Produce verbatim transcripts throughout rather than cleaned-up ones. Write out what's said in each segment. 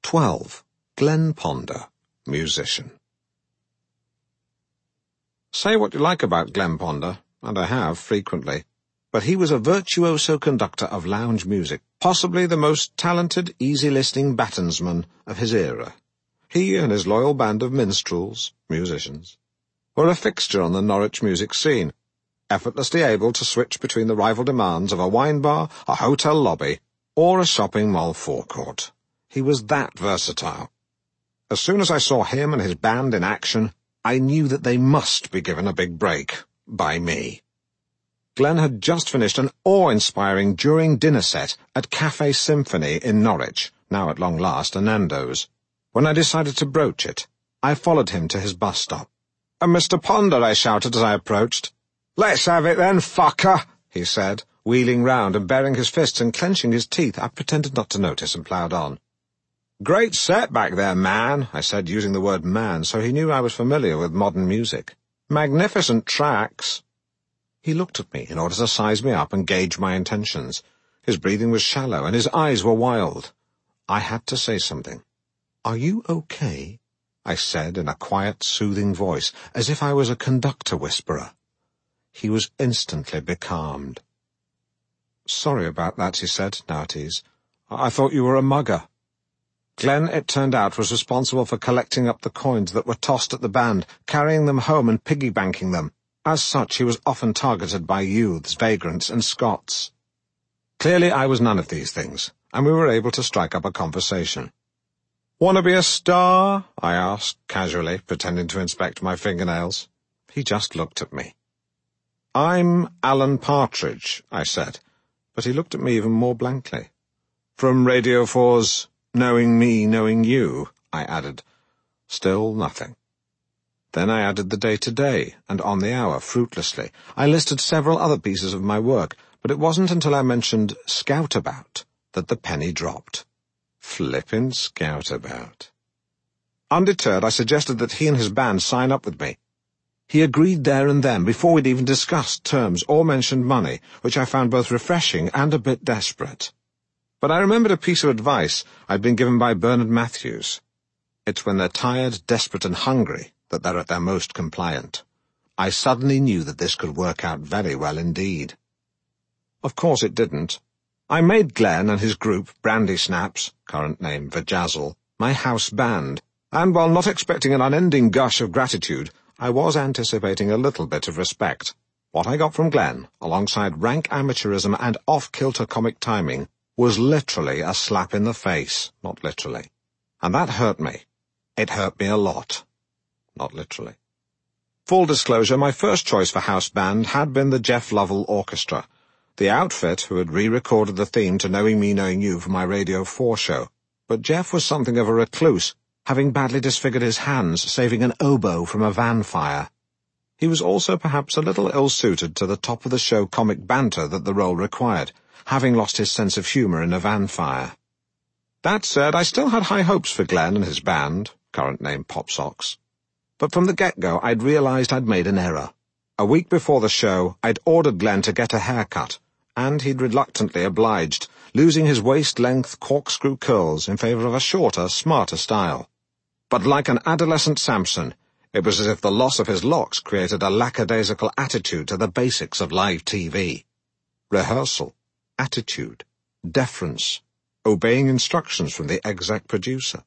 twelve. Glenn Ponder, musician. Say what you like about Glenn Ponder, and I have frequently, but he was a virtuoso conductor of lounge music, possibly the most talented, easy-listening battensman of his era. He and his loyal band of minstrels, musicians, were a fixture on the Norwich music scene, effortlessly able to switch between the rival demands of a wine bar, a hotel lobby, or a shopping mall forecourt. He was that versatile. As soon as I saw him and his band in action, I knew that they must be given a big break by me. Glenn had just finished an awe-inspiring during-dinner set at Café Symphony in Norwich, now at long last a Nando's. When I decided to broach it, I followed him to his bus stop. "And Mister Ponder," I shouted as I approached. "Let's have it then, fucker," he said, wheeling round and baring his fists and clenching his teeth. I pretended not to notice and ploughed on. "Great set back there, man," I said, using the word man, so he knew I was familiar with modern music. "Magnificent tracks." He looked at me in order to size me up and gauge my intentions. His breathing was shallow and his eyes were wild. I had to say something. "Are you okay?" I said in a quiet, soothing voice, as if I was a conductor whisperer. He was instantly becalmed. "Sorry about that," he said, now at ease. "I thought you were a mugger." Glenn, it turned out, was responsible for collecting up the coins that were tossed at the band, carrying them home and piggy-banking them. As such, he was often targeted by youths, vagrants, and Scots. Clearly, I was none of these things, and we were able to strike up a conversation. "Want to be a star?" I asked, casually, pretending to inspect my fingernails. He just looked at me. "I'm Alan Partridge," I said, but he looked at me even more blankly. "From Radio four's Knowing Me, Knowing You," I added. Still nothing. Then I added the day-to-day, and on the hour, fruitlessly. I listed several other pieces of my work, but it wasn't until I mentioned Scoutabout that the penny dropped. Flippin' Scoutabout. Undeterred, I suggested that he and his band sign up with me. He agreed there and then, before we'd even discussed terms or mentioned money, which I found both refreshing and a bit desperate. But I remembered a piece of advice I'd been given by Bernard Matthews. It's when they're tired, desperate, and hungry that they're at their most compliant. I suddenly knew that this could work out very well indeed. Of course it didn't. I made Glenn and his group, Brandy Snaps, current name Vajazzle, my house band, and while not expecting an unending gush of gratitude, I was anticipating a little bit of respect. What I got from Glenn, alongside rank amateurism and off-kilter comic timing, was literally a slap in the face, not literally. And that hurt me. It hurt me a lot. Not literally. Full disclosure, my first choice for house band had been the Jeff Lovell Orchestra, the outfit who had re-recorded the theme to Knowing Me, Knowing You for my Radio four show. But Jeff was something of a recluse, having badly disfigured his hands saving an oboe from a van fire. He was also perhaps a little ill-suited to the top-of-the-show comic banter that the role required, having lost his sense of humour in a van fire. That said, I still had high hopes for Glenn and his band, current name Pop Socks. But from the get-go, I'd realised I'd made an error. A week before the show, I'd ordered Glenn to get a haircut, and he'd reluctantly obliged, losing his waist-length corkscrew curls in favour of a shorter, smarter style. But like an adolescent Samson, it was as if the loss of his locks created a lackadaisical attitude to the basics of live T V. Rehearsal, attitude, deference, obeying instructions from the exec producer.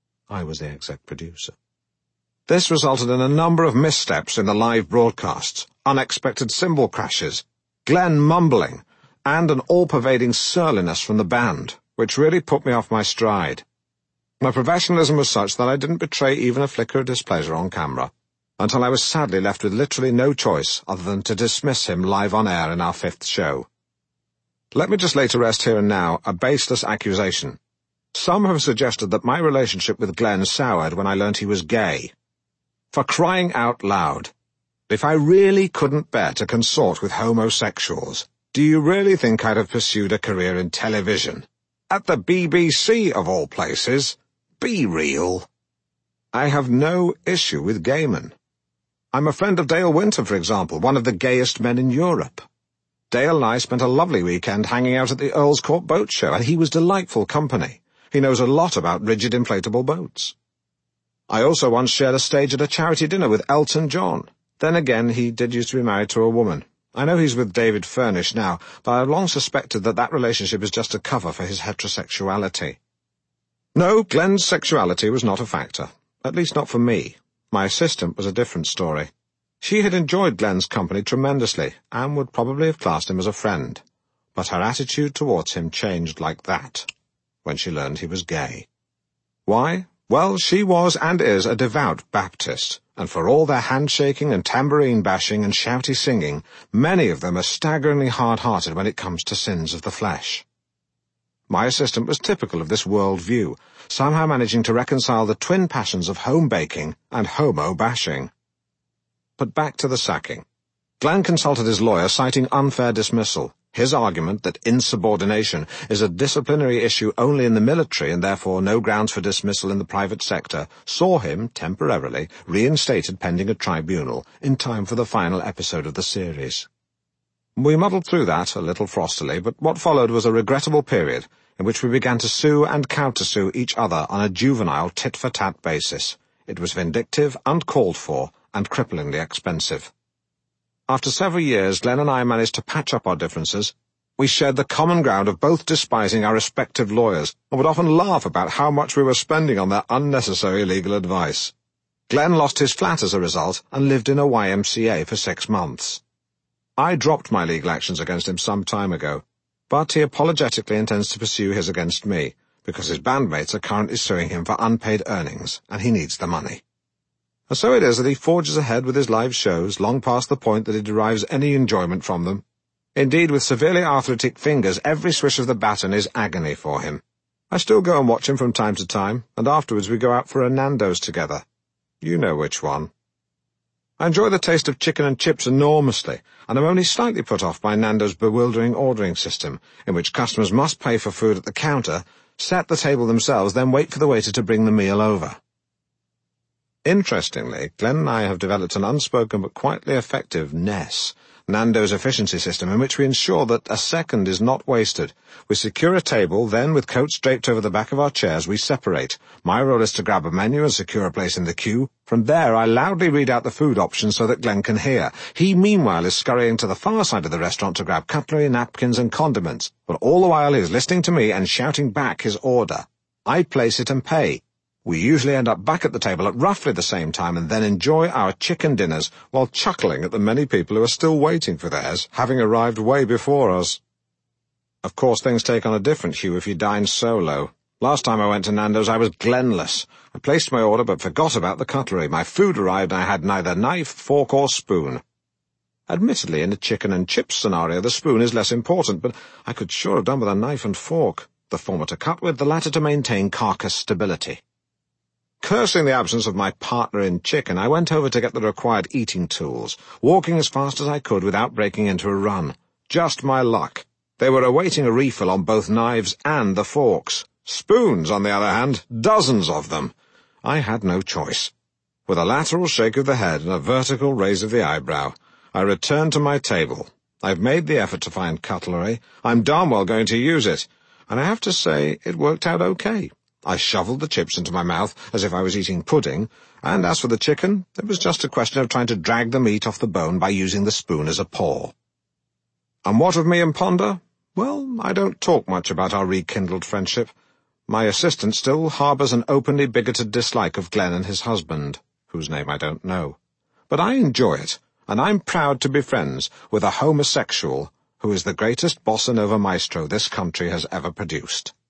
I was the exec producer. This resulted in a number of missteps in the live broadcasts, unexpected cymbal crashes, Glenn mumbling, and an all-pervading surliness from the band, which really put me off my stride. My professionalism was such that I didn't betray even a flicker of displeasure on camera, until I was sadly left with literally no choice other than to dismiss him live on air in our fifth show. Let me just lay to rest here and now a baseless accusation. Some have suggested that my relationship with Glenn soured when I learnt he was gay. For crying out loud, if I really couldn't bear to consort with homosexuals, do you really think I'd have pursued a career in television? At the B B C, of all places? Be real. I have no issue with gay men. I'm a friend of Dale Winter, for example, one of the gayest men in Europe. Dale and I spent a lovely weekend hanging out at the Earl's Court Boat Show, and he was delightful company. He knows a lot about rigid inflatable boats. I also once shared a stage at a charity dinner with Elton John. Then again, he did used to be married to a woman. I know he's with David Furnish now, but I've long suspected that that relationship is just a cover for his heterosexuality. No, Glenn's sexuality was not a factor. At least not for me. My assistant was a different story. She had enjoyed Glenn's company tremendously, and would probably have classed him as a friend. But her attitude towards him changed like that, when she learned he was gay. Why? Well, she was and is a devout Baptist, and for all their handshaking and tambourine bashing and shouty singing, many of them are staggeringly hard-hearted when it comes to sins of the flesh. My assistant was typical of this world view, somehow managing to reconcile the twin passions of home baking and homo-bashing. But back to the sacking. Glenn consulted his lawyer, citing unfair dismissal. His argument that insubordination is a disciplinary issue only in the military and therefore no grounds for dismissal in the private sector saw him, temporarily, reinstated pending a tribunal in time for the final episode of the series. We muddled through that a little frostily, but what followed was a regrettable period in which we began to sue and countersue each other on a juvenile tit-for-tat basis. It was vindictive, uncalled for, and cripplingly expensive. After several years, Glenn and I managed to patch up our differences. We shared the common ground of both despising our respective lawyers, and would often laugh about how much we were spending on their unnecessary legal advice. Glenn lost his flat as a result, and lived in a Y M C A for six months. I dropped my legal actions against him some time ago, but he apologetically intends to pursue his against me, because his bandmates are currently suing him for unpaid earnings, and he needs the money. And so it is that he forges ahead with his live shows, long past the point that he derives any enjoyment from them. Indeed, with severely arthritic fingers, every swish of the baton is agony for him. I still go and watch him from time to time, and afterwards we go out for a Nando's together. You know which one. I enjoy the taste of chicken and chips enormously, and am only slightly put off by Nando's bewildering ordering system, in which customers must pay for food at the counter, set the table themselves, then wait for the waiter to bring the meal over. Interestingly, Glenn and I have developed an unspoken but quietly effective N E S, Nando's efficiency system, in which we ensure that a second is not wasted. We secure a table, then, with coats draped over the back of our chairs, we separate. My role is to grab a menu and secure a place in the queue. From there, I loudly read out the food options so that Glenn can hear. He, meanwhile, is scurrying to the far side of the restaurant to grab cutlery, napkins, and condiments, but all the while he is listening to me and shouting back his order. I place it and pay. We usually end up back at the table at roughly the same time and then enjoy our chicken dinners while chuckling at the many people who are still waiting for theirs, having arrived way before us. Of course, things take on a different hue if you dine solo. Last time I went to Nando's, I was Glenless. I placed my order but forgot about the cutlery. My food arrived and I had neither knife, fork, or spoon. Admittedly, in a chicken and chips scenario, the spoon is less important, but I could sure have done with a knife and fork, the former to cut with, the latter to maintain carcass stability. Cursing the absence of my partner in chicken, I went over to get the required eating tools, walking as fast as I could without breaking into a run. Just my luck. They were awaiting a refill on both knives and the forks. Spoons, on the other hand, dozens of them. I had no choice. With a lateral shake of the head and a vertical raise of the eyebrow, I returned to my table. I've made the effort to find cutlery. I'm darn well going to use it. And I have to say, it worked out okay. I shoveled the chips into my mouth as if I was eating pudding, and as for the chicken, it was just a question of trying to drag the meat off the bone by using the spoon as a paw. And what of me and Ponder? Well, I don't talk much about our rekindled friendship. My assistant still harbours an openly bigoted dislike of Glenn and his husband, whose name I don't know. But I enjoy it, and I'm proud to be friends with a homosexual who is the greatest bossa nova maestro this country has ever produced.